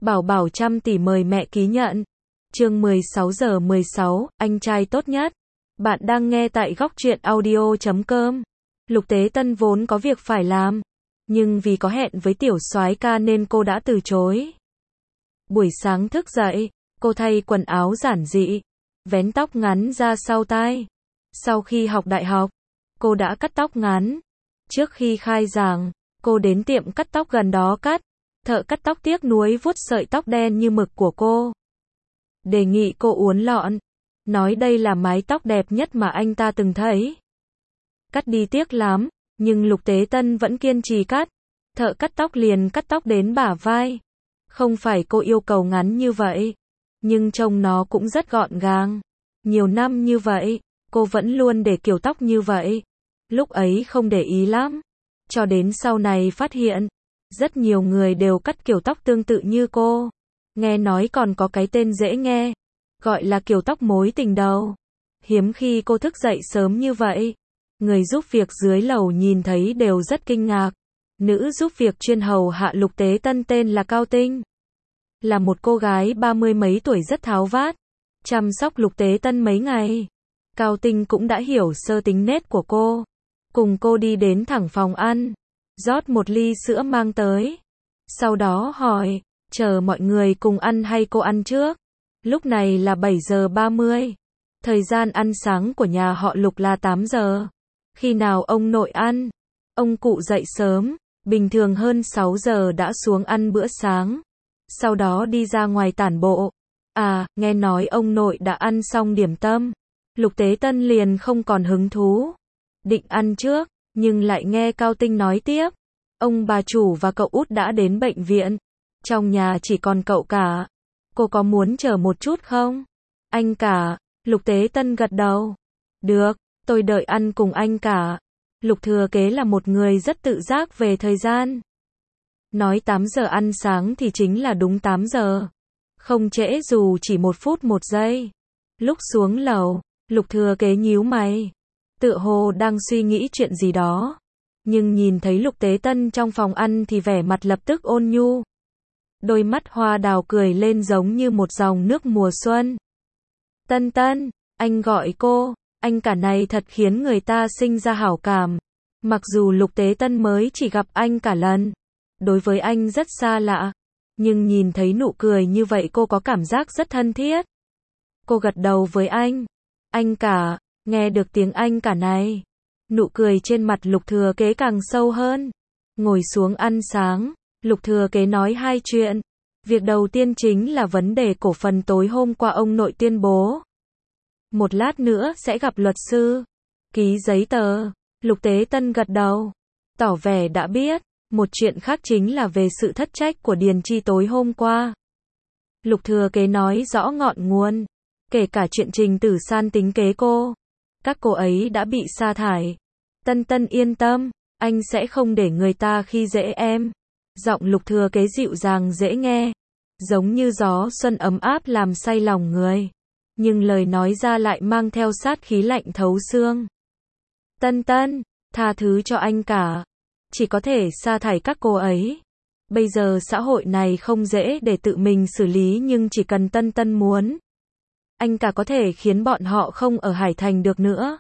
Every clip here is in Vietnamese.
Bảo Bảo trăm tỷ mời mẹ ký nhận. Chương 16:16, anh trai tốt nhất. Bạn đang nghe tại góc truyện audio.com. Lục Tế Tân vốn có việc phải làm, nhưng vì có hẹn với tiểu soái ca nên cô đã từ chối. Buổi sáng thức dậy, cô thay quần áo giản dị, vén tóc ngắn ra sau tai. Sau khi học đại học, cô đã cắt tóc ngắn. Trước khi khai giảng, cô đến tiệm cắt tóc gần đó cắt. Thợ cắt tóc tiếc nuối vuốt sợi tóc đen như mực của cô. Đề nghị cô uốn lọn. Nói đây là mái tóc đẹp nhất mà anh ta từng thấy. Cắt đi tiếc lắm, nhưng Lục Tế Tân vẫn kiên trì cắt. Thợ cắt tóc liền cắt tóc đến bả vai. Không phải cô yêu cầu ngắn như vậy, nhưng trông nó cũng rất gọn gàng. Nhiều năm như vậy, cô vẫn luôn để kiểu tóc như vậy. Lúc ấy không để ý lắm, cho đến sau này phát hiện, rất nhiều người đều cắt kiểu tóc tương tự như cô. Nghe nói còn có cái tên dễ nghe, gọi là kiểu tóc mối tình đầu. Hiếm khi cô thức dậy sớm như vậy. Người giúp việc dưới lầu nhìn thấy đều rất kinh ngạc. Nữ giúp việc chuyên hầu hạ Lục Tế Tân tên là Cao Tinh. Là một cô gái 30 mấy tuổi rất tháo vát, chăm sóc Lục Tế Tân mấy ngày. Cao Tinh cũng đã hiểu sơ tính nết của cô. Cùng cô đi đến thẳng phòng ăn, rót một ly sữa mang tới. Sau đó hỏi, chờ mọi người cùng ăn hay cô ăn trước? Lúc này là 7:30. Thời gian ăn sáng của nhà họ Lục là 8 giờ. Khi nào ông nội ăn? Ông cụ dậy sớm, bình thường hơn 6 giờ đã xuống ăn bữa sáng. Sau đó đi ra ngoài tản bộ. À, nghe nói ông nội đã ăn xong điểm tâm. Lục Tế Tân liền không còn hứng thú. Định ăn trước, nhưng lại nghe Cao Tinh nói tiếp. Ông bà chủ và cậu út đã đến bệnh viện. Trong nhà chỉ còn cậu cả. Cô có muốn chờ một chút không? Anh cả. Lục Tế Tân gật đầu. Được, tôi đợi ăn cùng anh cả. Lục Thừa Kế là một người rất tự giác về thời gian. Nói 8 giờ ăn sáng thì chính là đúng 8 giờ. Không trễ dù chỉ 1 phút 1 giây. Lúc xuống lầu, Lục Thừa Kế nhíu mày. Tựa hồ đang suy nghĩ chuyện gì đó. Nhưng nhìn thấy Lục Tế Tân trong phòng ăn thì vẻ mặt lập tức ôn nhu. Đôi mắt hoa đào cười lên giống như một dòng nước mùa xuân. Tân Tân, anh gọi cô, anh cả này thật khiến người ta sinh ra hảo cảm. Mặc dù Lục Tế Tân mới chỉ gặp anh cả lần, đối với anh rất xa lạ, nhưng nhìn thấy nụ cười như vậy cô có cảm giác rất thân thiết. Cô gật đầu với anh cả, nghe được tiếng anh cả này. Nụ cười trên mặt Lục Thừa Kế càng sâu hơn. Ngồi xuống ăn sáng, Lục Thừa Kế nói hai chuyện. Việc đầu tiên chính là vấn đề cổ phần tối hôm qua ông nội tuyên bố. Một lát nữa sẽ gặp luật sư, ký giấy tờ. Lục Tế Tân gật đầu, tỏ vẻ đã biết. Một chuyện khác chính là về sự thất trách của Điền Chi tối hôm qua. Lục Thừa Kế nói rõ ngọn nguồn, kể cả chuyện Trình Tử San tính kế cô. Các cô ấy đã bị sa thải. Tân Tân yên tâm, anh sẽ không để người ta khi dễ em. Giọng Lục Thừa Kế dịu dàng dễ nghe, giống như gió xuân ấm áp làm say lòng người. Nhưng lời nói ra lại mang theo sát khí lạnh thấu xương. Tân Tân, tha thứ cho anh cả. Chỉ có thể sa thải các cô ấy. Bây giờ xã hội này không dễ để tự mình xử lý nhưng chỉ cần Tân Tân muốn, anh cả có thể khiến bọn họ không ở Hải Thành được nữa.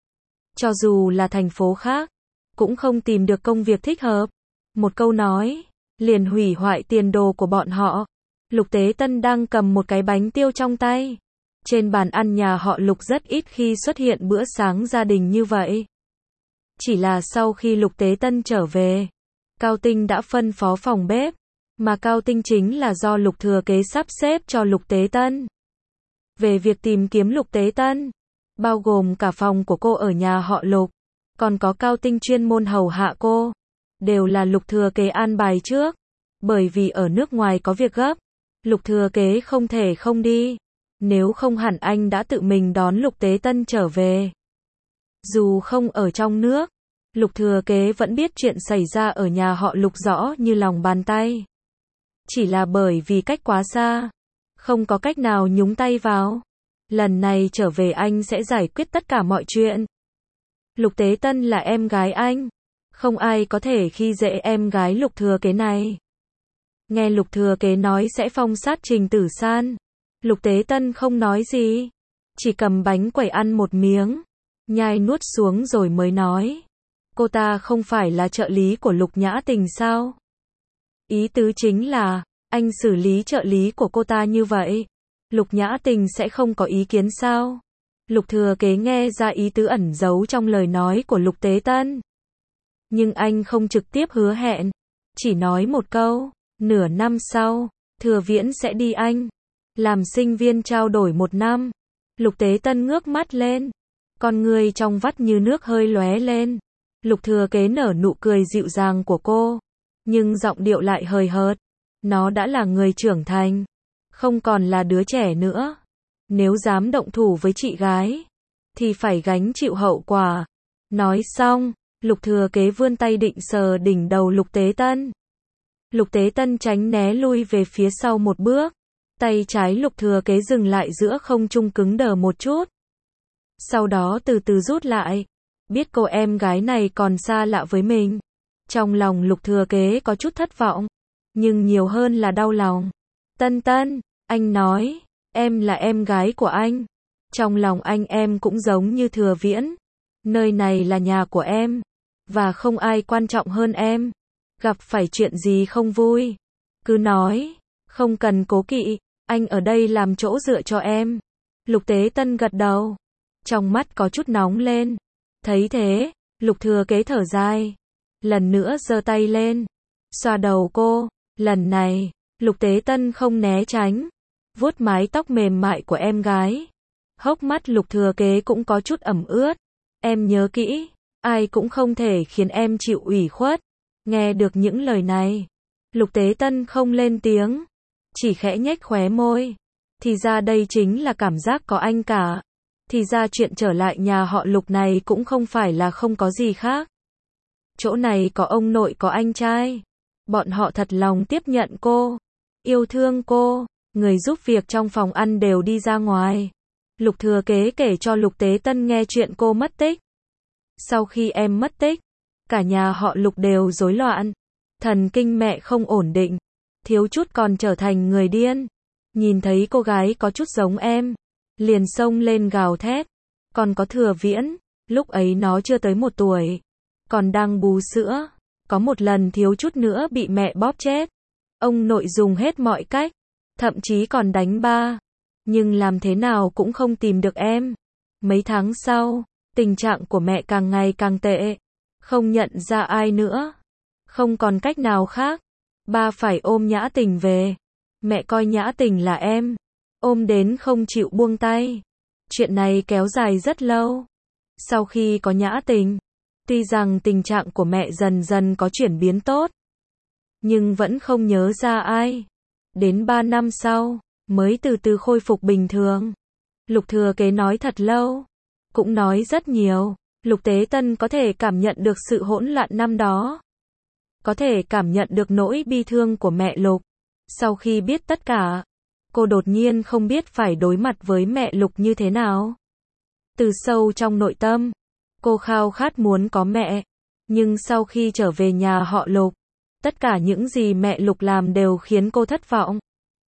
Cho dù là thành phố khác, cũng không tìm được công việc thích hợp. Một câu nói, liền hủy hoại tiền đồ của bọn họ. Lục Tế Tân đang cầm một cái bánh tiêu trong tay. Trên bàn ăn nhà họ Lục rất ít khi xuất hiện bữa sáng gia đình như vậy. Chỉ là sau khi Lục Tế Tân trở về, Cao Tinh đã phân phó phòng bếp, mà Cao Tinh chính là do Lục Thừa Kế sắp xếp cho Lục Tế Tân. Về việc tìm kiếm Lục Tế Tân, bao gồm cả phòng của cô ở nhà họ Lục, còn có Cao Tinh chuyên môn hầu hạ cô, đều là Lục Thừa Kế an bài trước. Bởi vì ở nước ngoài có việc gấp, Lục Thừa Kế không thể không đi. Nếu không hẳn anh đã tự mình đón Lục Tế Tân trở về. Dù không ở trong nước, Lục Thừa Kế vẫn biết chuyện xảy ra ở nhà họ Lục rõ như lòng bàn tay. Chỉ là bởi vì cách quá xa, không có cách nào nhúng tay vào. Lần này trở về anh sẽ giải quyết tất cả mọi chuyện. Lục Tế Tân là em gái anh, không ai có thể khi dễ em gái Lục Thừa Kế này. Nghe Lục Thừa Kế nói sẽ phong sát Trình Tử San, Lục Tế Tân không nói gì, chỉ cầm bánh quẩy ăn một miếng, nhai nuốt xuống rồi mới nói. Cô ta không phải là trợ lý của Lục Nhã Tình sao? Ý tứ chính là, anh xử lý trợ lý của cô ta như vậy, Lục Nhã Tình sẽ không có ý kiến sao? Lục Thừa Kế nghe ra ý tứ ẩn giấu trong lời nói của Lục Tế Tân. Nhưng anh không trực tiếp hứa hẹn, chỉ nói một câu, nửa năm sau, Thừa Viễn sẽ đi Anh, làm sinh viên trao đổi 1 năm. Lục Tế Tân ngước mắt lên, con người trong vắt như nước hơi lóe lên. Lục Thừa Kế nở nụ cười dịu dàng của cô, nhưng giọng điệu lại hời hợt. Nó đã là người trưởng thành, không còn là đứa trẻ nữa. Nếu dám động thủ với chị gái, thì phải gánh chịu hậu quả. Nói xong, Lục Thừa Kế vươn tay định sờ đỉnh đầu Lục Tế Tân. Lục Tế Tân tránh né lui về phía sau một bước. Tay trái Lục Thừa Kế dừng lại giữa không trung cứng đờ một chút. Sau đó từ từ rút lại. Biết cô em gái này còn xa lạ với mình. Trong lòng Lục Thừa Kế có chút thất vọng, nhưng nhiều hơn là đau lòng. Tân Tân, anh nói, em là em gái của anh. Trong lòng anh em cũng giống như Thừa Viễn. Nơi này là nhà của em, và không ai quan trọng hơn em. Gặp phải chuyện gì không vui, cứ nói, không cần cố kỵ, anh ở đây làm chỗ dựa cho em. Lục Tế Tân gật đầu, trong mắt có chút nóng lên. Thấy thế, Lục Thừa Kế thở dài, lần nữa giơ tay lên, xoa đầu cô. Lần này, Lục Tế Tân không né tránh, vuốt mái tóc mềm mại của em gái. Hốc mắt Lục Thừa Kế cũng có chút ẩm ướt. Em nhớ kỹ, ai cũng không thể khiến em chịu ủy khuất. Nghe được những lời này, Lục Tế Tân không lên tiếng, chỉ khẽ nhếch khóe môi. Thì ra đây chính là cảm giác có anh cả. Thì ra chuyện trở lại nhà họ Lục này cũng không phải là không có gì khác. Chỗ này có ông nội có anh trai. Bọn họ thật lòng tiếp nhận cô, yêu thương cô. Người giúp việc trong phòng ăn đều đi ra ngoài. Lục Thừa Kế kể cho Lục Tế Tân nghe chuyện cô mất tích. Sau khi em mất tích, cả nhà họ Lục đều rối loạn. Thần kinh mẹ không ổn định, thiếu chút còn trở thành người điên. Nhìn thấy cô gái có chút giống em, liền xông lên gào thét. Còn có Thừa Viễn, lúc ấy nó chưa tới 1 tuổi, còn đang bú sữa. Có một lần thiếu chút nữa bị mẹ bóp chết. Ông nội dùng hết mọi cách, thậm chí còn đánh ba. Nhưng làm thế nào cũng không tìm được em. Mấy tháng sau, tình trạng của mẹ càng ngày càng tệ. Không nhận ra ai nữa. Không còn cách nào khác. Ba phải ôm Nhã Tình về. Mẹ coi Nhã Tình là em. Ôm đến không chịu buông tay. Chuyện này kéo dài rất lâu. Sau khi có Nhã Tình, tuy rằng tình trạng của mẹ dần dần có chuyển biến tốt, nhưng vẫn không nhớ ra ai. Đến 3 năm sau, mới từ từ khôi phục bình thường. Lục Thừa Kế nói thật lâu, cũng nói rất nhiều. Lục Tế Tân có thể cảm nhận được sự hỗn loạn năm đó. Có thể cảm nhận được nỗi bi thương của mẹ Lục. Sau khi biết tất cả, cô đột nhiên không biết phải đối mặt với mẹ Lục như thế nào. Từ sâu trong nội tâm, cô khao khát muốn có mẹ. Nhưng sau khi trở về nhà họ Lục, tất cả những gì mẹ Lục làm đều khiến cô thất vọng.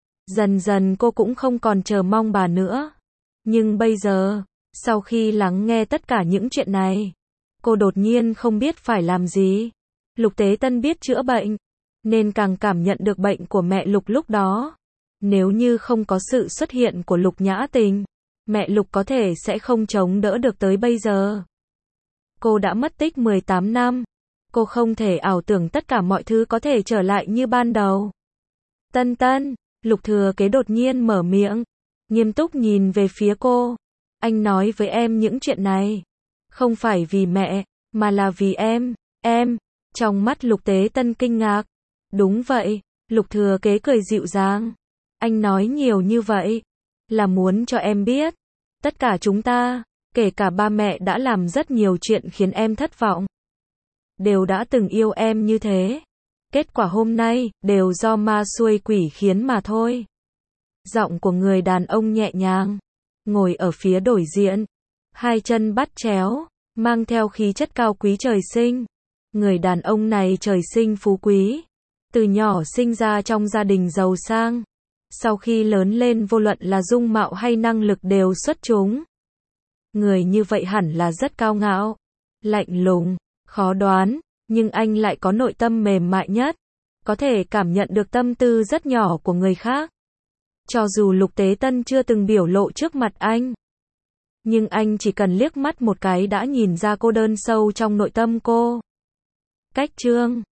Dần dần cô cũng không còn chờ mong bà nữa. Nhưng bây giờ, sau khi lắng nghe tất cả những chuyện này, cô đột nhiên không biết phải làm gì. Lục Tế Tân biết chữa bệnh, nên càng cảm nhận được bệnh của mẹ Lục lúc đó. Nếu như không có sự xuất hiện của Lục Nhã Tình, mẹ Lục có thể sẽ không chống đỡ được tới bây giờ. Cô đã mất tích 18 năm. Cô không thể ảo tưởng tất cả mọi thứ có thể trở lại như ban đầu. Tân Tân, Lục Thừa Kế đột nhiên mở miệng, nghiêm túc nhìn về phía cô. Anh nói với em những chuyện này, không phải vì mẹ, mà là vì em. Em, trong mắt Lục Tế Tân kinh ngạc. Đúng vậy, Lục Thừa Kế cười dịu dàng. Anh nói nhiều như vậy, là muốn cho em biết, tất cả chúng ta, kể cả ba mẹ đã làm rất nhiều chuyện khiến em thất vọng. Đều đã từng yêu em như thế. Kết quả hôm nay, đều do ma xuôi quỷ khiến mà thôi. Giọng của người đàn ông nhẹ nhàng, ngồi ở phía đối diện, hai chân bắt chéo, mang theo khí chất cao quý trời sinh. Người đàn ông này trời sinh phú quý, Từ nhỏ sinh ra trong gia đình giàu sang. Sau khi lớn lên vô luận là dung mạo hay năng lực đều xuất chúng. Người như vậy hẳn là rất cao ngạo, lạnh lùng, khó đoán, nhưng anh lại có nội tâm mềm mại nhất. Có thể cảm nhận được tâm tư rất nhỏ của người khác. Cho dù Lục Tế Tân chưa từng biểu lộ trước mặt anh. Nhưng anh chỉ cần liếc mắt một cái đã nhìn ra cô đơn sâu trong nội tâm cô. Cách chương